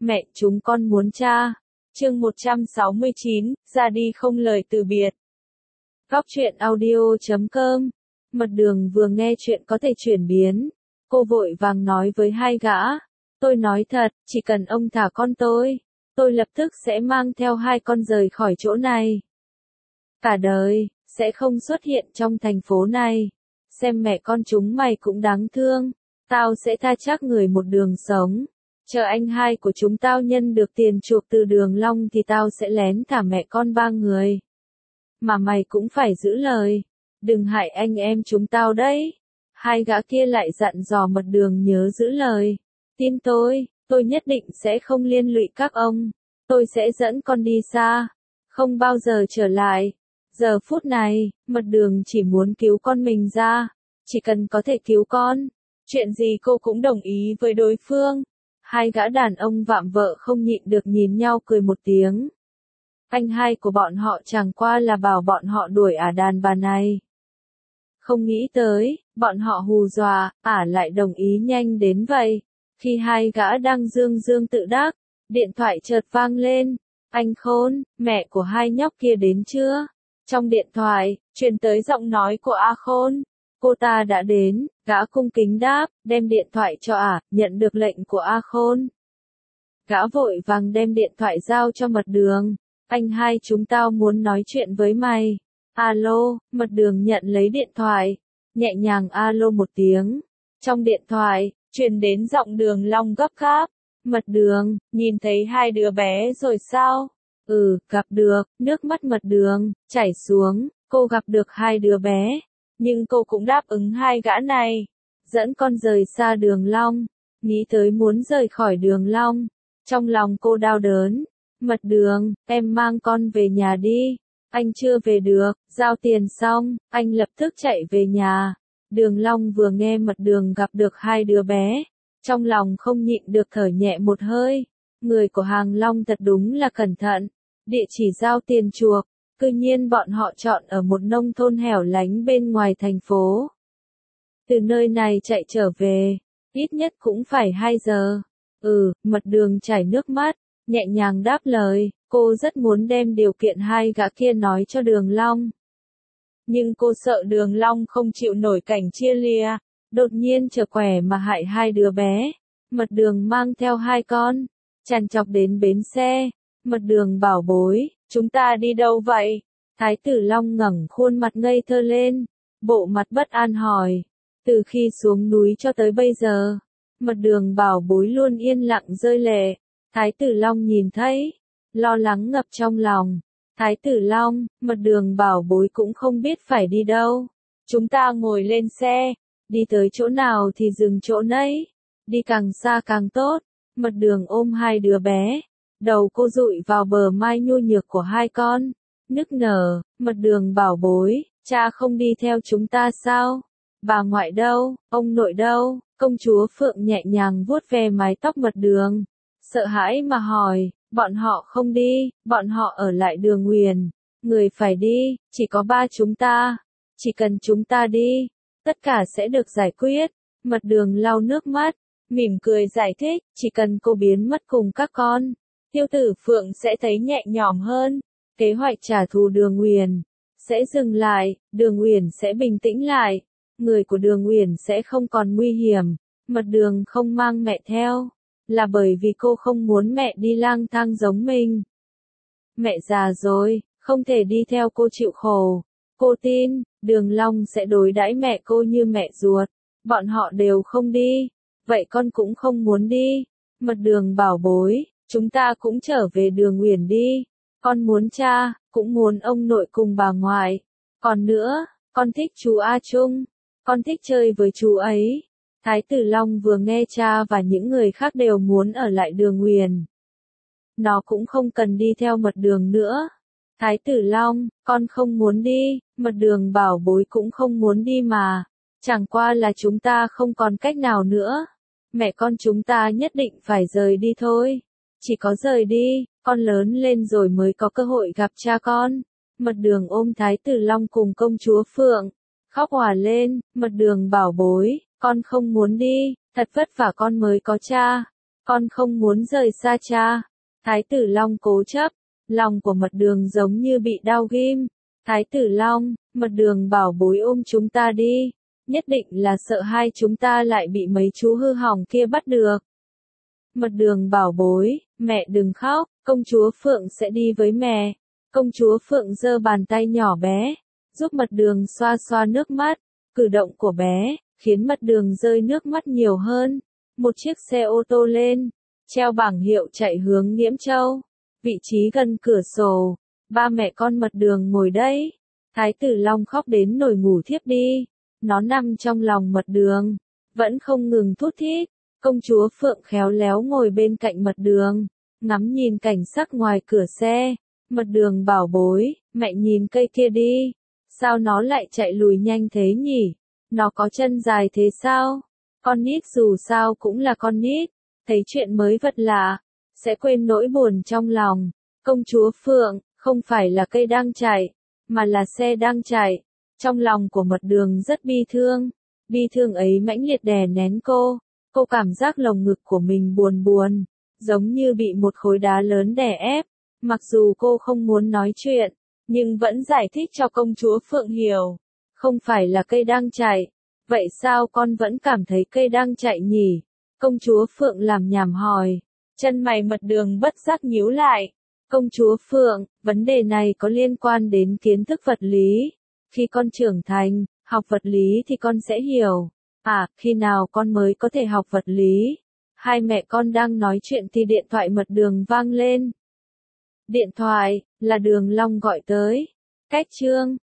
mẹ chúng con muốn cha. Chương 169, ra đi không lời từ biệt. Góc truyện audio.com. Mật Đường vừa nghe chuyện có thể chuyển biến, cô vội vàng nói với hai gã, tôi nói thật, chỉ cần ông thả con tôi lập tức sẽ mang theo hai con rời khỏi chỗ này. Cả đời, sẽ không xuất hiện trong thành phố này. Xem mẹ con chúng mày cũng đáng thương, tao sẽ tha chắc người một đường sống. Chờ anh hai của chúng tao nhân được tiền chuộc từ Đường Long thì tao sẽ lén thả mẹ con ba người. Mà mày cũng phải giữ lời, đừng hại anh em chúng tao đấy. Hai gã kia lại dặn dò Mật Đường nhớ giữ lời. Tin tôi nhất định sẽ không liên lụy các ông. Tôi sẽ dẫn con đi xa, không bao giờ trở lại. Giờ phút này, Mật Đường chỉ muốn cứu con mình ra. Chỉ cần có thể cứu con, chuyện gì cô cũng đồng ý với đối phương. Hai gã đàn ông vạm vợ không nhịn được nhìn nhau cười một tiếng. Anh hai của bọn họ chẳng qua là bảo bọn họ đuổi đàn bà này. Không nghĩ tới, bọn họ hù dọa, lại đồng ý nhanh đến vậy. Khi hai gã đang dương tự đắc, điện thoại chợt vang lên. Anh Khôn, mẹ của hai nhóc kia đến chưa? Trong điện thoại, truyền tới giọng nói của A Khôn. Cô ta đã đến, gã cung kính đáp, đem điện thoại cho nhận được lệnh của A Khôn. Gã vội vàng đem điện thoại giao cho Mật Đường. Anh hai chúng tao muốn nói chuyện với mày. Alo, Mật Đường nhận lấy điện thoại, nhẹ nhàng alo một tiếng. Trong điện thoại, truyền đến giọng Đường Long gấp gáp. Mật Đường, nhìn thấy hai đứa bé rồi sao? Gặp được, nước mắt Mật Đường chảy xuống, cô gặp được hai đứa bé. Nhưng cô cũng đáp ứng hai gã này, dẫn con rời xa Đường Long. Nghĩ tới muốn rời khỏi Đường Long, trong lòng cô đau đớn. Mật Đường, em mang con về nhà đi. Anh chưa về được, giao tiền xong, anh lập tức chạy về nhà. Đường Long vừa nghe Mật Đường gặp được hai đứa bé, trong lòng không nhịn được thở nhẹ một hơi. Người của Hàng Long thật đúng là cẩn thận, địa chỉ giao tiền chuộc. Cư nhiên bọn họ chọn ở một nông thôn hẻo lánh bên ngoài thành phố. Từ nơi này chạy trở về, ít nhất cũng phải 2 giờ. Mật Đường chảy nước mắt, nhẹ nhàng đáp lời, cô rất muốn đem điều kiện hai gã kia nói cho Đường Long. Nhưng cô sợ Đường Long không chịu nổi cảnh chia lìa, đột nhiên trở quẻ mà hại hai đứa bé. Mật Đường mang theo hai con, tràn trọc đến bến xe. Mật Đường bảo bối, chúng ta đi đâu vậy? Thái tử Long ngẩng khuôn mặt ngây thơ lên, bộ mặt bất an hỏi. Từ khi xuống núi cho tới bây giờ, Mật Đường bảo bối luôn yên lặng rơi lệ. Thái tử Long nhìn thấy, lo lắng ngập trong lòng. Thái tử Long, Mật Đường bảo bối cũng không biết phải đi đâu. Chúng ta ngồi lên xe, đi tới chỗ nào thì dừng chỗ nấy. Đi càng xa càng tốt. Mật Đường ôm hai đứa bé, đầu cô dụi vào bờ mai nhu nhược của hai con, nức nở. Mật Đường bảo bối, cha không đi theo chúng ta sao? Bà ngoại đâu, ông nội đâu? Công chúa Phượng nhẹ nhàng vuốt ve mái tóc Mật Đường, sợ hãi mà hỏi, bọn họ không đi, bọn họ ở lại Đường Nguyền. Người phải đi, chỉ có ba chúng ta. Chỉ cần chúng ta đi, tất cả sẽ được giải quyết. Mật Đường lau nước mắt, mỉm cười giải thích, chỉ cần cô biến mất cùng các con, Tiêu Tử Phượng sẽ thấy nhẹ nhõm hơn. Kế hoạch trả thù Đường Uyển sẽ dừng lại, Đường Uyển sẽ bình tĩnh lại, người của Đường Uyển sẽ không còn nguy hiểm. Mật Đường không mang mẹ theo, là bởi vì cô không muốn mẹ đi lang thang giống mình. Mẹ già rồi, không thể đi theo cô chịu khổ. Cô tin, Đường Long sẽ đối đãi mẹ cô như mẹ ruột. Bọn họ đều không đi, vậy con cũng không muốn đi. Mật Đường bảo bối, chúng ta cũng trở về Đường Uyển đi. Con muốn cha, cũng muốn ông nội cùng bà ngoại. Còn nữa, con thích chú A Trung. Con thích chơi với chú ấy. Thái tử Long vừa nghe cha và những người khác đều muốn ở lại Đường Uyển, nó cũng không cần đi theo Mật Đường nữa. Thái tử Long, con không muốn đi. Mật Đường bảo bối cũng không muốn đi mà. Chẳng qua là chúng ta không còn cách nào nữa. Mẹ con chúng ta nhất định phải rời đi thôi. Chỉ có rời đi, con lớn lên rồi mới có cơ hội gặp cha con. Mật Đường ôm Thái tử Long cùng công chúa Phượng, khóc òa lên. Mật Đường bảo bối, con không muốn đi, thật vất vả con mới có cha. Con không muốn rời xa cha. Thái tử Long cố chấp, lòng của Mật Đường giống như bị đao ghim. Thái tử Long, Mật Đường bảo bối ôm chúng ta đi, nhất định là sợ hai chúng ta lại bị mấy chú hư hỏng kia bắt được. Mật Đường bảo bối, mẹ đừng khóc, công chúa Phượng sẽ đi với mẹ. Công chúa Phượng giơ bàn tay nhỏ bé, giúp Mật Đường xoa xoa nước mắt. Cử động của bé, khiến Mật Đường rơi nước mắt nhiều hơn. Một chiếc xe ô tô lên, treo bảng hiệu chạy hướng Nghiễm Châu. Vị trí gần cửa sổ, ba mẹ con Mật Đường ngồi đây. Thái tử Long khóc đến nổi ngủ thiếp đi. Nó nằm trong lòng Mật Đường, vẫn không ngừng thút thít. Công chúa Phượng khéo léo ngồi bên cạnh Mật Đường, ngắm nhìn cảnh sắc ngoài cửa xe. Mật Đường bảo bối, mẹ nhìn cây kia đi. Sao nó lại chạy lùi nhanh thế nhỉ? Nó có chân dài thế sao? Con nít dù sao cũng là con nít, thấy chuyện mới vật lạ, sẽ quên nỗi buồn trong lòng. Công chúa Phượng, không phải là cây đang chạy, mà là xe đang chạy. Trong lòng của Mật Đường rất bi thương ấy mãnh liệt đè nén cô cảm giác lồng ngực của mình buồn buồn, giống như bị một khối đá lớn đè ép. Mặc dù cô không muốn nói chuyện, nhưng vẫn giải thích cho công chúa Phượng hiểu. Không phải là cây đang chạy, vậy sao con vẫn cảm thấy cây đang chạy nhỉ? Công chúa Phượng làm nhảm hỏi. Chân mày Mật Đường bất giác nhíu lại. Công chúa Phượng, vấn đề này có liên quan đến kiến thức vật lý. Khi con trưởng thành, học vật lý thì con sẽ hiểu. À, khi nào con mới có thể học vật lý? Hai mẹ con đang nói chuyện thì điện thoại Mật Đường vang lên. Điện thoại, là Đường Long gọi tới. Cách chương